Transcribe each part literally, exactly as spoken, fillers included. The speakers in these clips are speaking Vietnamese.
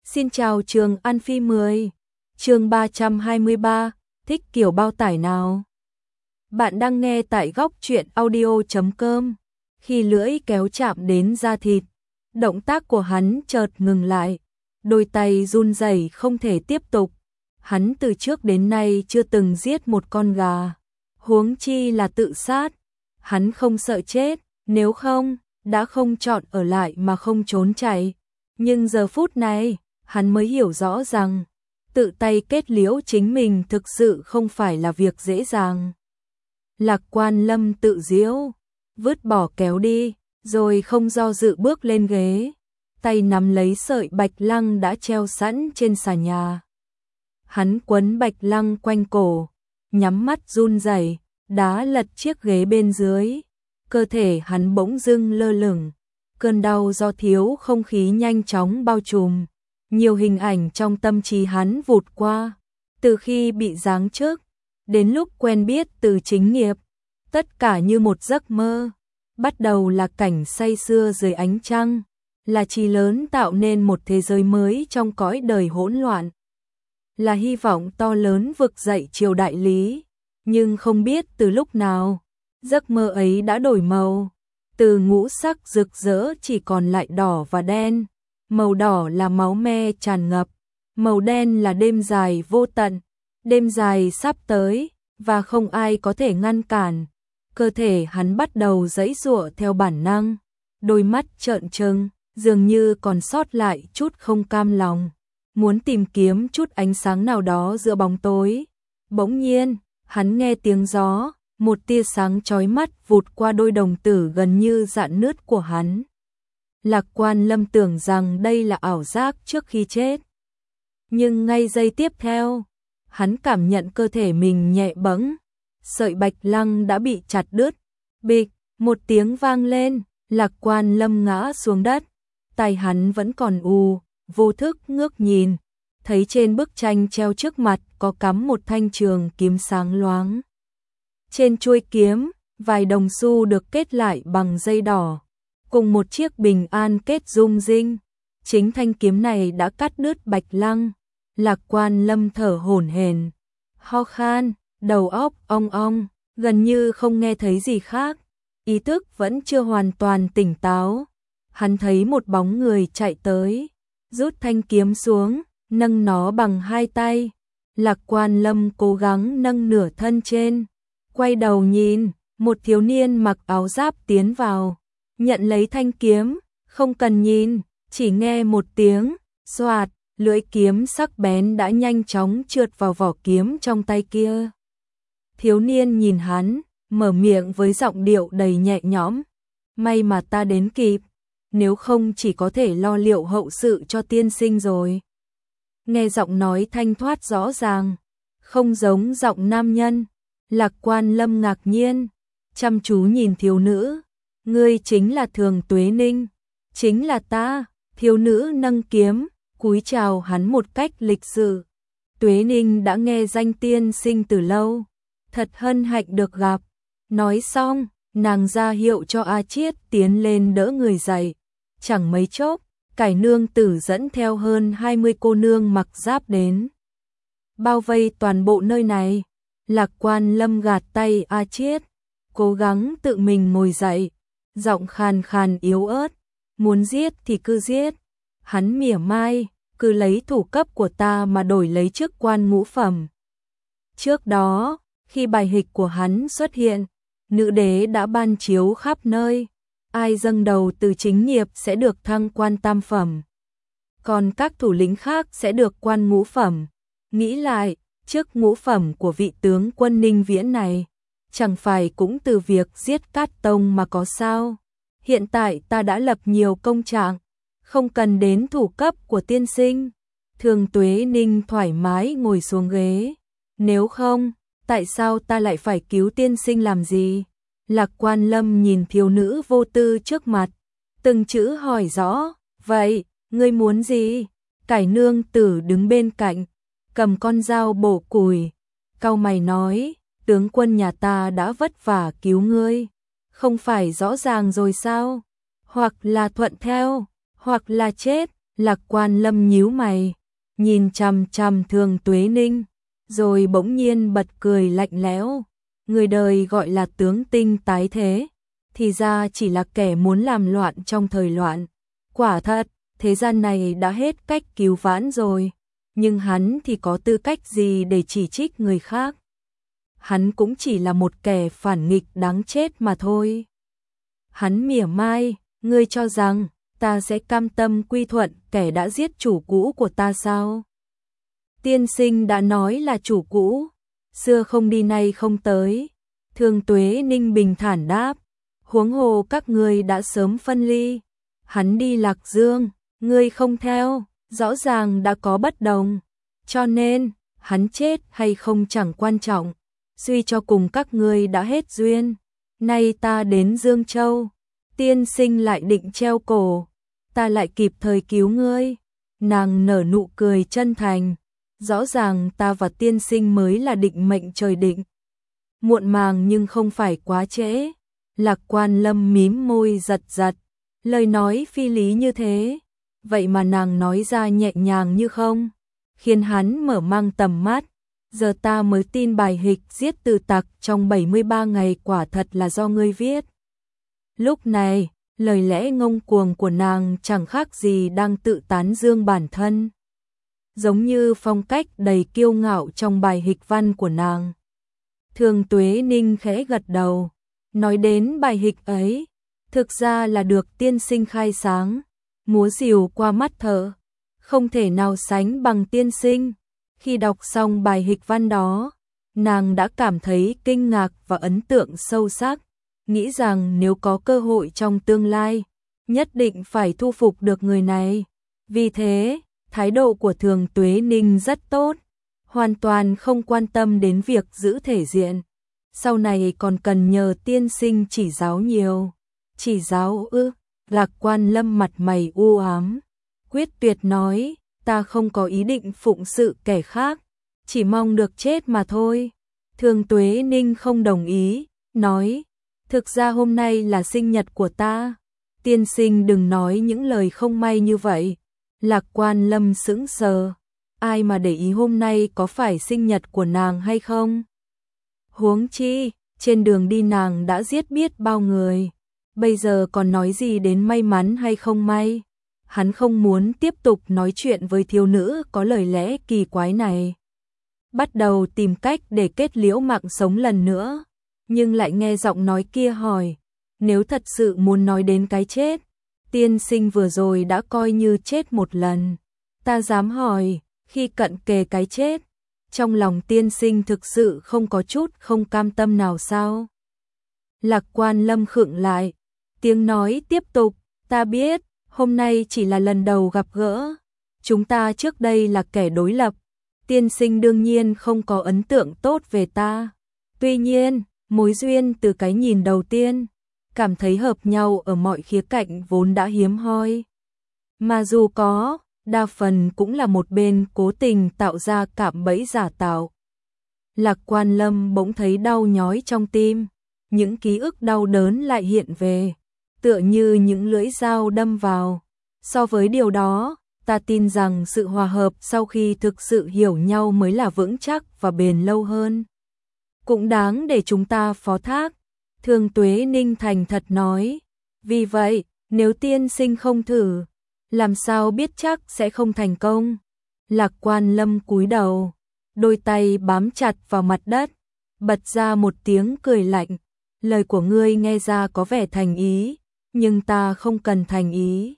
Xin chào Trường An Phi mười. Chương ba trăm hai mươi ba, thích kiểu bao tải nào? Bạn đang nghe tại góc truyện audio chấm com. Khi lưỡi kéo chạm đến da thịt, động tác của hắn chợt ngừng lại, đôi tay run rẩy không thể tiếp tục. Hắn từ trước đến nay chưa từng giết một con gà, huống chi là tự sát. Hắn không sợ chết, nếu không, đã không chọn ở lại mà không trốn chạy. Nhưng giờ phút này, hắn mới hiểu rõ rằng, tự tay kết liễu chính mình thực sự không phải là việc dễ dàng. Lạc Quan Lâm tự giễu, vứt bỏ kéo đi, rồi không do dự bước lên ghế, tay nắm lấy sợi bạch lăng đã treo sẵn trên xà nhà. Hắn quấn bạch lăng quanh cổ, nhắm mắt run rẩy, đá lật chiếc ghế bên dưới, cơ thể hắn bỗng dưng lơ lửng, cơn đau do thiếu không khí nhanh chóng bao trùm. Nhiều hình ảnh trong tâm trí hắn vụt qua, từ khi bị giáng chức, đến lúc quen biết Từ Chính Nghiệp, tất cả như một giấc mơ. Bắt đầu là cảnh say sưa dưới ánh trăng, là chí lớn tạo nên một thế giới mới trong cõi đời hỗn loạn, là hy vọng to lớn vực dậy triều đại Lý. Nhưng không biết từ lúc nào, giấc mơ ấy đã đổi màu, từ ngũ sắc rực rỡ chỉ còn lại đỏ và đen. Màu đỏ là máu me tràn ngập, màu đen là đêm dài vô tận, đêm dài sắp tới, và không ai có thể ngăn cản. Cơ thể hắn bắt đầu giãy giụa theo bản năng, đôi mắt trợn trừng, dường như còn sót lại chút không cam lòng, muốn tìm kiếm chút ánh sáng nào đó giữa bóng tối. Bỗng nhiên, hắn nghe tiếng gió, một tia sáng chói mắt vụt qua đôi đồng tử gần như rạn nứt của hắn. Lạc Quan Lâm tưởng rằng đây là ảo giác trước khi chết. Nhưng ngay giây tiếp theo, hắn cảm nhận cơ thể mình nhẹ bẫng, sợi bạch lăng đã bị chặt đứt. Bịch, một tiếng vang lên, Lạc Quan Lâm ngã xuống đất, tay hắn vẫn còn ù, vô thức ngước nhìn, thấy trên bức tranh treo trước mặt có cắm một thanh trường kiếm sáng loáng. Trên chuôi kiếm, vài đồng xu được kết lại bằng dây đỏ, cùng một chiếc bình an kết dung dinh. Chính thanh kiếm này đã cắt đứt bạch lăng. Lạc Quan Lâm thở hổn hển, ho khan, đầu óc ong ong, gần như không nghe thấy gì khác, ý thức vẫn chưa hoàn toàn tỉnh táo. Hắn thấy một bóng người chạy tới, rút thanh kiếm xuống, nâng nó bằng hai tay. Lạc Quan Lâm cố gắng nâng nửa thân trên, quay đầu nhìn, một thiếu niên mặc áo giáp tiến vào, nhận lấy thanh kiếm, không cần nhìn, chỉ nghe một tiếng, xoạt, lưỡi kiếm sắc bén đã nhanh chóng trượt vào vỏ kiếm trong tay kia. Thiếu niên nhìn hắn, mở miệng với giọng điệu đầy nhẹ nhõm, may mà ta đến kịp, nếu không chỉ có thể lo liệu hậu sự cho tiên sinh rồi. Nghe giọng nói thanh thoát rõ ràng, không giống giọng nam nhân. Lạc Quan Lâm ngạc nhiên, chăm chú nhìn thiếu nữ. Ngươi chính là Thường Tuế Ninh. Chính là ta. Thiếu nữ nâng kiếm, cúi chào hắn một cách lịch sự. Tuế Ninh đã nghe danh tiên sinh từ lâu, thật hân hạnh được gặp. Nói xong, nàng ra hiệu cho A Chiết tiến lên đỡ người dậy. Chẳng mấy chốc, cải nương tử dẫn theo hơn hai mươi cô nương mặc giáp đến, bao vây toàn bộ nơi này. Lạc Quan Lâm gạt tay A Chiết, cố gắng tự mình ngồi dậy, giọng khàn khàn yếu ớt, muốn giết thì cứ giết. Hắn mỉa mai, cứ lấy thủ cấp của ta mà đổi lấy chức quan ngũ phẩm. Trước đó, khi bài hịch của hắn xuất hiện, nữ đế đã ban chiếu khắp nơi, ai dâng đầu Từ Chính Nghiệp sẽ được thăng quan tam phẩm, còn các thủ lĩnh khác sẽ được quan ngũ phẩm. Nghĩ lại, chức ngũ phẩm của vị tướng quân Ninh Viễn này, chẳng phải cũng từ việc giết Cát Tông mà có sao? Hiện tại ta đã lập nhiều công trạng, không cần đến thủ cấp của tiên sinh. Thường Tuế Ninh thoải mái ngồi xuống ghế. Nếu không, tại sao ta lại phải cứu tiên sinh làm gì? Lạc Quan Lâm nhìn thiếu nữ vô tư trước mặt, từng chữ hỏi rõ. Vậy, ngươi muốn gì? Cải nương tử đứng bên cạnh, cầm con dao bổ củi, cau mày nói, tướng quân nhà ta đã vất vả cứu ngươi, không phải rõ ràng rồi sao? Hoặc là thuận theo, hoặc là chết. Lạc Quan Lâm nhíu mày, nhìn chằm chằm Thường Tuế Ninh, rồi bỗng nhiên bật cười lạnh lẽo. Người đời gọi là tướng tinh tái thế, thì ra chỉ là kẻ muốn làm loạn trong thời loạn. Quả thật, thế gian này đã hết cách cứu vãn rồi, nhưng hắn thì có tư cách gì để chỉ trích người khác? Hắn cũng chỉ là một kẻ phản nghịch đáng chết mà thôi. Hắn mỉa mai, ngươi cho rằng ta sẽ cam tâm quy thuận kẻ đã giết chủ cũ của ta sao? Tiên sinh đã nói là chủ cũ, xưa không đi nay không tới. Thường Tuế Ninh bình thản đáp, huống hồ các ngươi đã sớm phân ly. Hắn đi Lạc Dương, ngươi không theo, rõ ràng đã có bất đồng. Cho nên, hắn chết hay không chẳng quan trọng, suy cho cùng các ngươi đã hết duyên. Nay ta đến Dương Châu, tiên sinh lại định treo cổ, ta lại kịp thời cứu ngươi. Nàng nở nụ cười chân thành, rõ ràng ta và tiên sinh mới là định mệnh trời định. Muộn màng nhưng không phải quá trễ. Lạc Quan Lâm mím môi giật giật, lời nói phi lý như thế, vậy mà nàng nói ra nhẹ nhàng như không, khiến hắn mở mang tầm mắt. Giờ ta mới tin bài hịch giết từ tặc trong bảy mươi ba ngày quả thật là do ngươi viết. Lúc này, lời lẽ ngông cuồng của nàng chẳng khác gì đang tự tán dương bản thân, giống như phong cách đầy kiêu ngạo trong bài hịch văn của nàng. Thường Tuế Ninh khẽ gật đầu, nói đến bài hịch ấy, thực ra là được tiên sinh khai sáng, múa rìu qua mắt thợ, không thể nào sánh bằng tiên sinh. Khi đọc xong bài hịch văn đó, nàng đã cảm thấy kinh ngạc và ấn tượng sâu sắc, nghĩ rằng nếu có cơ hội trong tương lai, nhất định phải thu phục được người này. Vì thế, thái độ của Thường Tuế Ninh rất tốt, hoàn toàn không quan tâm đến việc giữ thể diện. Sau này còn cần nhờ tiên sinh chỉ giáo nhiều. Chỉ giáo ư? Lạc Quan Lâm mặt mày u ám, quyết tuyệt nói, ta không có ý định phụng sự kẻ khác, chỉ mong được chết mà thôi. Thường Tuế Ninh không đồng ý, nói, thực ra hôm nay là sinh nhật của ta, tiên sinh đừng nói những lời không may như vậy. Lạc Quan Lâm sững sờ, ai mà để ý hôm nay có phải sinh nhật của nàng hay không? Huống chi, trên đường đi nàng đã giết biết bao người, bây giờ còn nói gì đến may mắn hay không may. Hắn không muốn tiếp tục nói chuyện với thiếu nữ có lời lẽ kỳ quái này, bắt đầu tìm cách để kết liễu mạng sống lần nữa, nhưng lại nghe giọng nói kia hỏi, nếu thật sự muốn nói đến cái chết, tiên sinh vừa rồi đã coi như chết một lần, ta dám hỏi, khi cận kề cái chết, trong lòng tiên sinh thực sự không có chút không cam tâm nào sao? Lạc Quan Lâm khựng lại, tiếng nói tiếp tục, ta biết, hôm nay chỉ là lần đầu gặp gỡ, chúng ta trước đây là kẻ đối lập, tiên sinh đương nhiên không có ấn tượng tốt về ta. Tuy nhiên, mối duyên từ cái nhìn đầu tiên, cảm thấy hợp nhau ở mọi khía cạnh vốn đã hiếm hoi. Mà dù có, đa phần cũng là một bên cố tình tạo ra cạm bẫy giả tạo. Lạc Quan Lâm bỗng thấy đau nhói trong tim, những ký ức đau đớn lại hiện về, tựa như những lưỡi dao đâm vào. So với điều đó, ta tin rằng sự hòa hợp sau khi thực sự hiểu nhau mới là vững chắc và bền lâu hơn, cũng đáng để chúng ta phó thác. Thường Tuế Ninh thành thật nói, vì vậy, nếu tiên sinh không thử, làm sao biết chắc sẽ không thành công. Lạc Quan Lâm cúi đầu, đôi tay bám chặt vào mặt đất, bật ra một tiếng cười lạnh, lời của ngươi nghe ra có vẻ thành ý, nhưng ta không cần thành ý.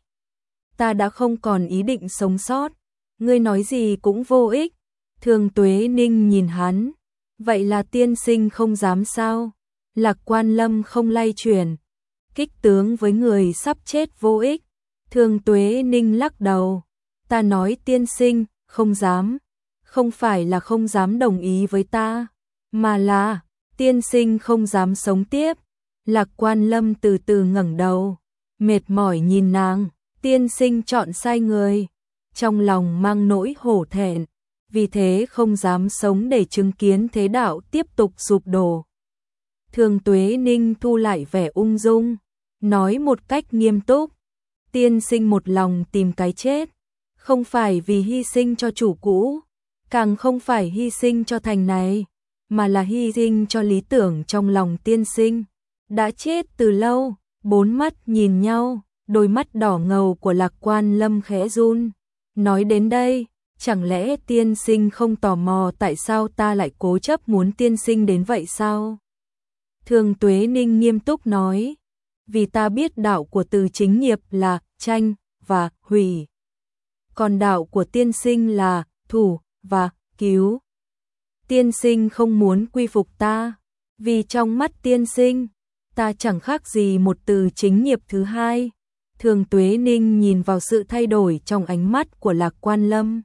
Ta đã không còn ý định sống sót, ngươi nói gì cũng vô ích. Thường Tuế Ninh nhìn hắn, vậy là tiên sinh không dám sao? Lạc Quan Lâm không lay chuyển, kích tướng với người sắp chết vô ích. Thường Tuế Ninh lắc đầu, ta nói tiên sinh, không dám, không phải là không dám đồng ý với ta, mà là, tiên sinh không dám sống tiếp. Lạc Quan Lâm từ từ ngẩng đầu, mệt mỏi nhìn nàng, tiên sinh chọn sai người, trong lòng mang nỗi hổ thẹn, vì thế không dám sống để chứng kiến thế đạo tiếp tục sụp đổ. Thường Tuế Ninh thu lại vẻ ung dung, nói một cách nghiêm túc, tiên sinh một lòng tìm cái chết, Không phải vì hy sinh cho chủ cũ, càng không phải hy sinh cho thành này, mà là hy sinh cho lý tưởng trong lòng tiên sinh. Đã chết từ lâu, bốn mắt nhìn nhau, đôi mắt đỏ ngầu của Lạc Quan Lâm khẽ run. Nói đến đây, chẳng lẽ tiên sinh không tò mò tại sao ta lại cố chấp muốn tiên sinh đến vậy sao? Thường Tuế Ninh nghiêm túc nói, vì ta biết đạo của Từ Chính Nghiệp là tranh và hủy, còn đạo của tiên sinh là thủ và cứu. Tiên sinh không muốn quy phục ta, vì trong mắt tiên sinh, ta chẳng khác gì một Từ Chính Nghiệp thứ hai. Thường Tuế Ninh nhìn vào sự thay đổi trong ánh mắt của Lạc Quan Lâm,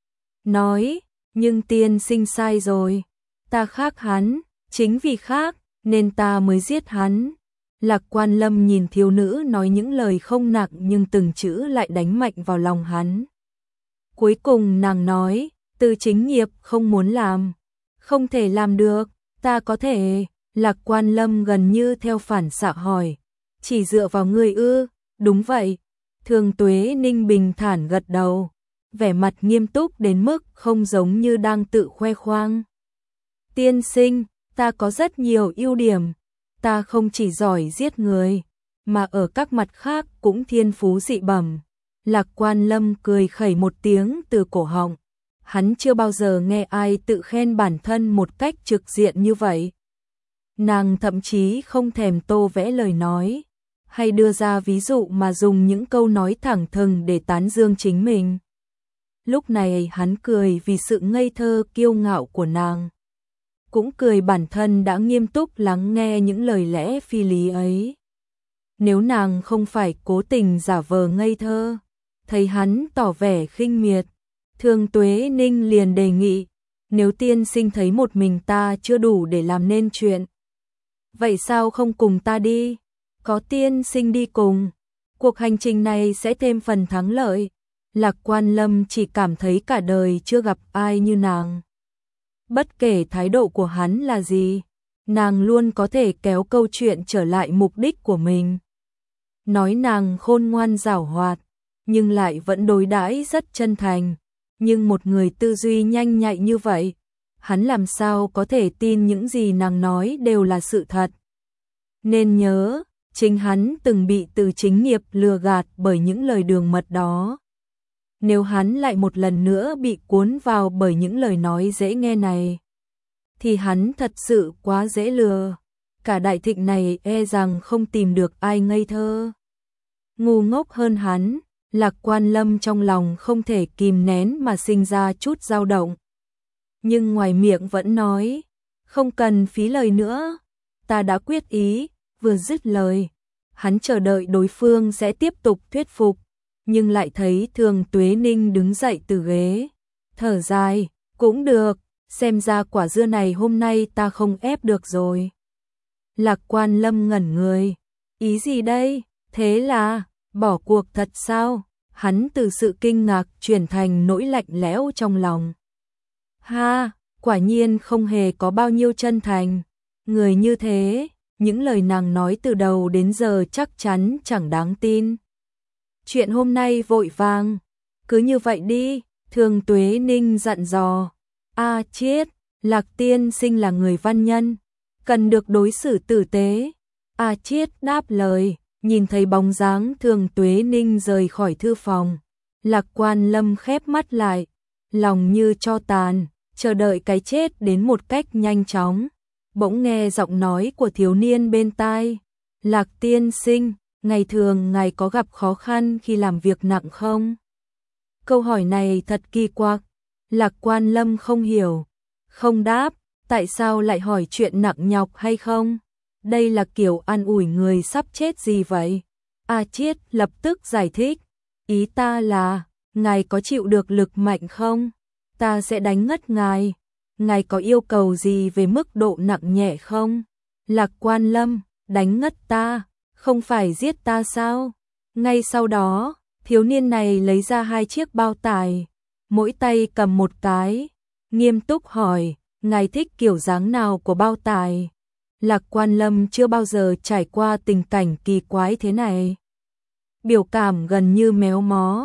nói, nhưng tiên sinh sai rồi, ta khác hắn, chính vì khác nên ta mới giết hắn. Lạc Quan Lâm nhìn thiếu nữ nói những lời không nặng nhưng từng chữ lại đánh mạnh vào lòng hắn. Cuối cùng nàng nói, Từ Chính Nghiệp không muốn làm, không thể làm được, ta có thể. Lạc Quan Lâm gần như theo phản xạ hỏi, chỉ dựa vào ngươi ư? Đúng vậy. Thường Tuế Ninh bình thản gật đầu, vẻ mặt nghiêm túc đến mức không giống như đang tự khoe khoang. Tiên sinh, ta có rất nhiều ưu điểm, ta không chỉ giỏi giết người, mà ở các mặt khác cũng thiên phú dị bẩm. Lạc Quan Lâm cười khẩy một tiếng từ cổ họng, hắn chưa bao giờ nghe ai tự khen bản thân một cách trực diện như vậy. Nàng thậm chí không thèm tô vẽ lời nói, hay đưa ra ví dụ mà dùng những câu nói thẳng thừng để tán dương chính mình. Lúc này hắn cười vì sự ngây thơ kiêu ngạo của nàng, cũng cười bản thân đã nghiêm túc lắng nghe những lời lẽ phi lý ấy. Nếu nàng không phải cố tình giả vờ ngây thơ, thấy hắn tỏ vẻ khinh miệt, Thường Tuế Ninh liền đề nghị, nếu tiên sinh thấy một mình ta chưa đủ để làm nên chuyện, vậy sao không cùng ta đi? Có tiên sinh đi cùng, cuộc hành trình này sẽ thêm phần thắng lợi. Lạc Quan Lâm chỉ cảm thấy cả đời chưa gặp ai như nàng. Bất kể thái độ của hắn là gì, nàng luôn có thể kéo câu chuyện trở lại mục đích của mình. Nói nàng khôn ngoan giảo hoạt, nhưng lại vẫn đối đãi rất chân thành. Nhưng một người tư duy nhanh nhạy như vậy, hắn làm sao có thể tin những gì nàng nói đều là sự thật. Nên nhớ, chính hắn từng bị Từ Chính Nghiệp lừa gạt bởi những lời đường mật đó. Nếu hắn lại một lần nữa bị cuốn vào bởi những lời nói dễ nghe này, thì hắn thật sự quá dễ lừa. Cả đại thịnh này e rằng không tìm được ai ngây thơ, ngu ngốc hơn hắn. Lạc Quan Lâm trong lòng không thể kìm nén mà sinh ra chút dao động. Nhưng ngoài miệng vẫn nói, không cần phí lời nữa, ta đã quyết ý. Vừa dứt lời, hắn chờ đợi đối phương sẽ tiếp tục thuyết phục, nhưng lại thấy Thường Tuế Ninh đứng dậy từ ghế, thở dài, cũng được, xem ra quả dưa này hôm nay ta không ép được rồi. Lạc Quan Lâm ngẩn người, ý gì đây, thế là, bỏ cuộc thật sao? Hắn từ sự kinh ngạc chuyển thành nỗi lạnh lẽo trong lòng. Ha, quả nhiên không hề có bao nhiêu chân thành, người như thế. Những lời nàng nói từ đầu đến giờ chắc chắn chẳng đáng tin. Chuyện hôm nay vội vàng, cứ như vậy đi. Thường Tuế Ninh dặn dò. A chết, Lạc tiên sinh là người văn nhân, cần được đối xử tử tế. A chết đáp lời, nhìn thấy bóng dáng Thường Tuế Ninh rời khỏi thư phòng. Lạc Quan Lâm khép mắt lại, lòng như tro tàn, chờ đợi cái chết đến một cách nhanh chóng. Bỗng nghe giọng nói của thiếu niên bên tai. Lạc tiên sinh, ngày thường ngài có gặp khó khăn khi làm việc nặng không? Câu hỏi này thật kỳ quặc. Lạc Quan Lâm không hiểu, không đáp. Tại sao lại hỏi chuyện nặng nhọc hay không? Đây là kiểu an ủi người sắp chết gì vậy? A Chiết lập tức giải thích. Ý ta là, ngài có chịu được lực mạnh không? Ta sẽ đánh ngất ngài. Ngài có yêu cầu gì về mức độ nặng nhẹ không? Lạc Quan Lâm, đánh ngất ta, không phải giết ta sao? Ngay sau đó, thiếu niên này lấy ra hai chiếc bao tải, mỗi tay cầm một cái, nghiêm túc hỏi, ngài thích kiểu dáng nào của bao tải? Lạc Quan Lâm chưa bao giờ trải qua tình cảnh kỳ quái thế này. Biểu cảm gần như méo mó,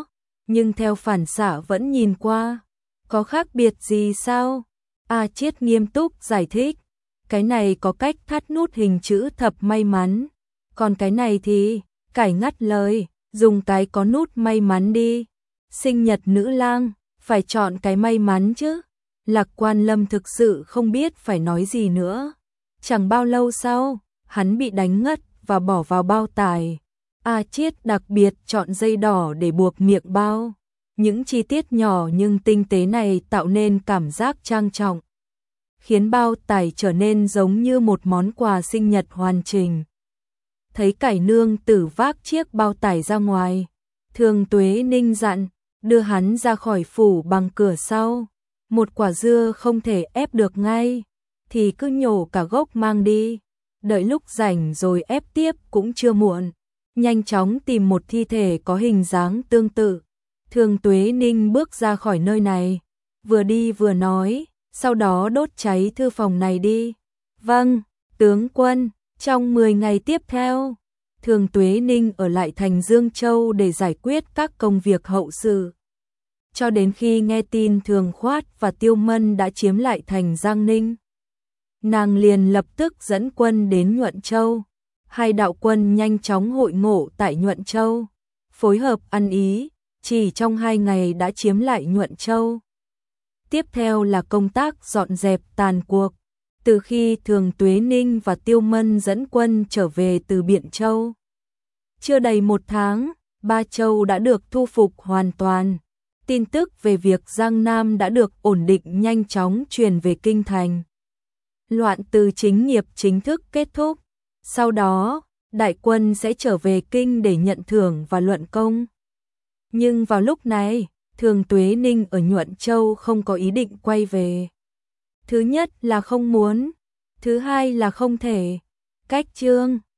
nhưng theo phản xạ vẫn nhìn qua. Có khác biệt gì sao? A Chiết nghiêm túc giải thích. Cái này có cách thắt nút hình chữ thập may mắn. Còn cái này thì, Cải ngắt lời, dùng cái có nút may mắn đi. Sinh nhật nữ lang, phải chọn cái may mắn chứ. Lạc Quan Lâm thực sự không biết phải nói gì nữa. Chẳng bao lâu sau, hắn bị đánh ngất và bỏ vào bao tải. A Chiết đặc biệt chọn dây đỏ để buộc miệng bao. Những chi tiết nhỏ nhưng tinh tế này tạo nên cảm giác trang trọng, khiến bao tải trở nên giống như một món quà sinh nhật hoàn chỉnh. Thấy Cải nương tử vác chiếc bao tải ra ngoài, Thường Tuế Ninh dặn, đưa hắn ra khỏi phủ bằng cửa sau. Một quả dưa không thể ép được ngay, thì cứ nhổ cả gốc mang đi. Đợi lúc rảnh rồi ép tiếp cũng chưa muộn. Nhanh chóng tìm một thi thể có hình dáng tương tự. Thường Tuế Ninh bước ra khỏi nơi này, vừa đi vừa nói, sau đó đốt cháy thư phòng này đi. Vâng, tướng quân. Trong mười ngày tiếp theo, Thường Tuế Ninh ở lại thành Dương Châu để giải quyết các công việc hậu sự. Cho đến khi nghe tin Thường Khoát và Tiêu Mân đã chiếm lại thành Giang Ninh, nàng liền lập tức dẫn quân đến Nhuận Châu. Hai đạo quân nhanh chóng hội ngộ tại Nhuận Châu, phối hợp ăn ý, chỉ trong hai ngày đã chiếm lại Nhuận Châu. Tiếp theo là công tác dọn dẹp tàn cuộc. Từ khi Thường Tuế Ninh và Tiêu Mân dẫn quân trở về từ Biện Châu, chưa đầy một tháng, Ba Châu đã được thu phục hoàn toàn. Tin tức về việc Giang Nam đã được ổn định nhanh chóng truyền về Kinh Thành. Loạn từ chính nghiệp chính thức kết thúc. Sau đó, đại quân sẽ trở về Kinh để nhận thưởng và luận công. Nhưng vào lúc này, Thường Tuế Ninh ở Nhuận Châu không có ý định quay về. Thứ nhất là không muốn, thứ hai là không thể. Cách chương